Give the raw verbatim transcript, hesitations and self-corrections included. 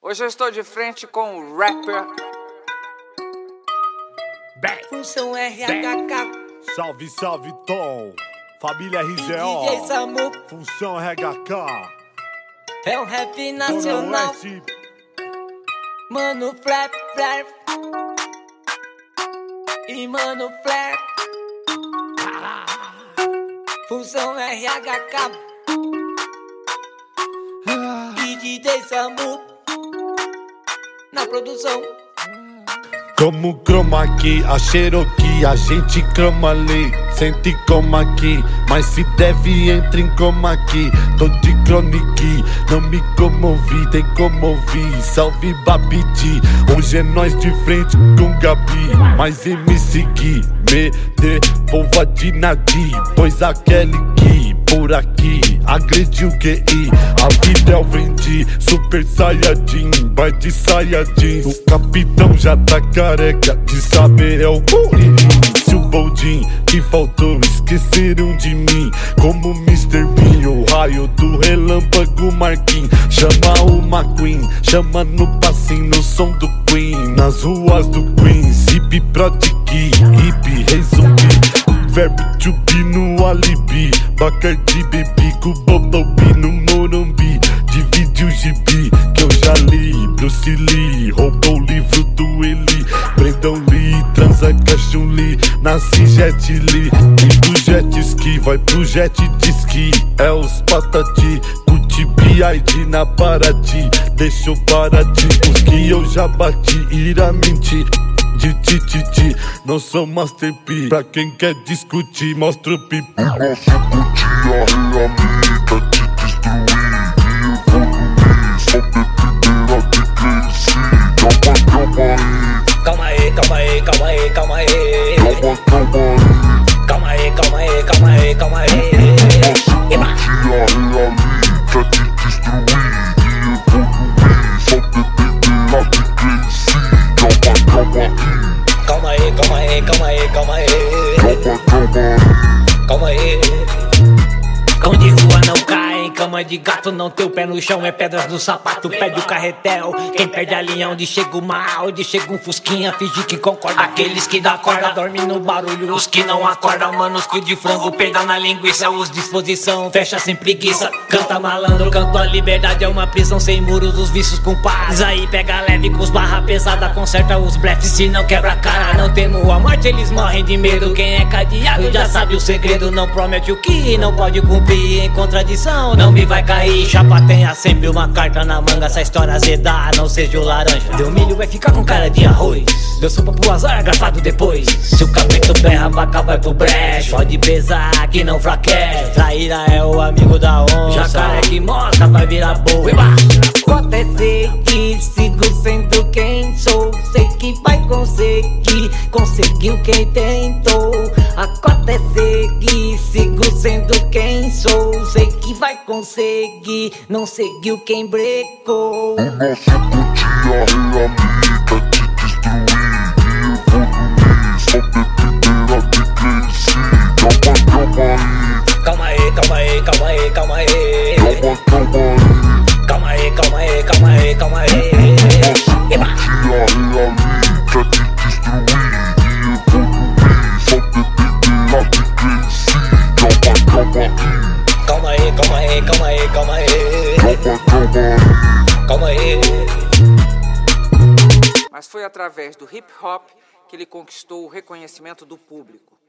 Hoje eu estou de frente com o rapper Função R H K. Salve, salve, Tom. Família R G O. D J Samu. Função R H K. É um rap nacional. Oeste. Mano, flap, flap. E mano, flap. Função R H K. E D J Samu na produção. Como croma aqui, a Cherokee, a gente croma ali. Sente como aqui, mas se deve entra em coma aqui. Tô de cronique, não me comovi, tem como ouvir. Salve Babidi, hoje é nós de frente com Gabi. Mas em me seguir, me devolva de Nadi. Pois aquele que por aqui agrediu o Q I. A vida eu vendi, super saiyajin, vai de saiyajin. O capitão já tá careca de saber é o Murilinho. Se o Boldin que faltou, esqueceram de mim. Como mister Bean, o raio do relâmpago Marquinhos. Chama o McQueen, chama no passinho, no som do Queen. Nas ruas do Queens, hip prodigy, hip resumir. Verbo to be no alibi, Bacardi bebi com Bobobi no Morumbi. Divide o gibi que eu já li. Bruce Lee roubou o livro do Eli. Brandon Lee, Transaction Lee, nasce Jet Li. E do jet ski vai pro jet de ski. É os patati, curti B I D na Paraty. Deixa eu parar de os que eu já bati, irá mentir. De ti, ti, ti, não sou Master P. Pra quem quer discutir, mostra o pipi. O nosso podia realmente te destruir e evoluir. Só bebedeira de crescer. Calma aí, Calma aí, calma aí, calma aí, calma aí. calma, calma aí. Calma aí, calma aí, calma aí, calma aí. O nosso podia realmente te destruir e evoluir. Só bebedeira de crescer. Calma aí, calma aí, calma aí, calma aí. Calma, calma aí. Calma aí. Cão de rua não cai, cama de gato não tem o pé no chão, é pedras no sapato, pede o carretel. Quem perde a linha onde chega o mal, onde chega um fusquinha, finge que concorda. Aqueles que dá corda dormem no barulho, os que não acordam, manos cu de frango, peida na linguiça, os disposição, fecha sem preguiça. Canta malandro, canto a liberdade é uma prisão sem muros, os vícios com paz. Aí pega leve com os barra pesada, conserta os blefs, se não quebra a cara, não temo a morte, eles morrem de medo. Quem é cadeado já sabe o segredo, não promete o que não pode cumprir. Em contradição, não me vai cair. Chapa tenha sempre uma carta na manga. Essa história azedar, não seja o laranja. Deu milho vai ficar com cara de arroz. Deu sopa pro azar, grafado depois. Se o capeta berra, a vaca vai pro brejo. Pode pesar que não fraqueja. Traíra é o amigo da onça. Jacaré que mostra vai virar boa. Acontece que sigo sendo quem sou. Sei que vai conseguir. Conseguiu quem tentou. Acontece que sigo sendo quem sou. Sei que vai conseguir. Não seguiu quem brecou. O nosso podia realmente te destruir e evoluir. Só bebedeira de crescer. Calma, calma aí. Calma aí, calma aí, calma aí, calma aí. Calma, calma aí. Calma aí, calma aí, calma aí, calma aí. O nosso podia realmente te destruir e evoluir. Só bebedeira de crescer. Calma, calma aí. Calma aí, calma aí, calma aí, calma aí. Calma, calma aí. Calma aí. mas foi através do hip hop que ele conquistou o reconhecimento do público.